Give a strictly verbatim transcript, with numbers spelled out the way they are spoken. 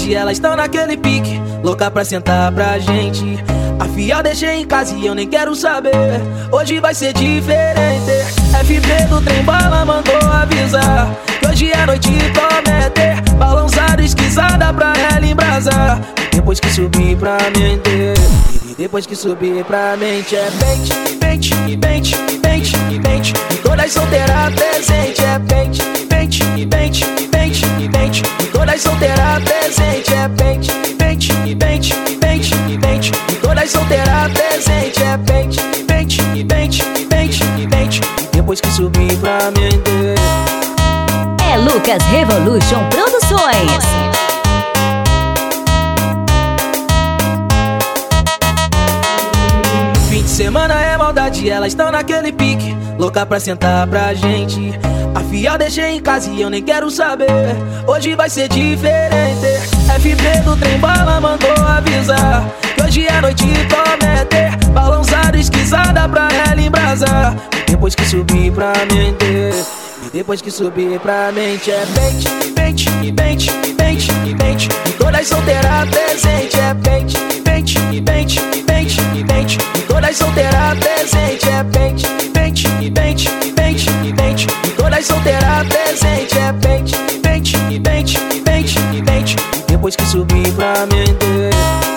maldade, elas estão naquele pique, louca pra sentar pra gente. A fiel deixei em casa e eu nem quero saber, hoje vai ser diferente. F P do trem bala mandou avisar que hoje é noite comete, balançada, esquisada pra ela embrasar. E depois que subir pra mente, e depois que subir pra mente, é pente, pente, pente, pente, pente, e todas solteiras presente. É pente, pente, pente, pente, pente, e todas solteiras presente. É pente, pente, pente, pente, pente, e todas solteiras presente. É pente, pente, pente, pente, pente, e depois que subir pra mente. É Lucas Revolution Produções. Fim de semana é maldade, elas estão naquele pique, louca pra sentar pra gente. A fiel deixei em casa e eu nem quero saber, hoje vai ser diferente. F P do trem bala mandou avisar que hoje é noite comete, balançada, esquisada pra ela embrasar. E depois que subir pra mente, e depois que subir pra mente, é pente, pente, pente, pente, pente, e todas solteiras presente. É pente, pente, pente, pente, pente, e todas solteiras presente. É pente, pente, pente, pente, pente, e todas solteiras presente. É pente, pente, pente, pente, pente, e depois que subir pra mente.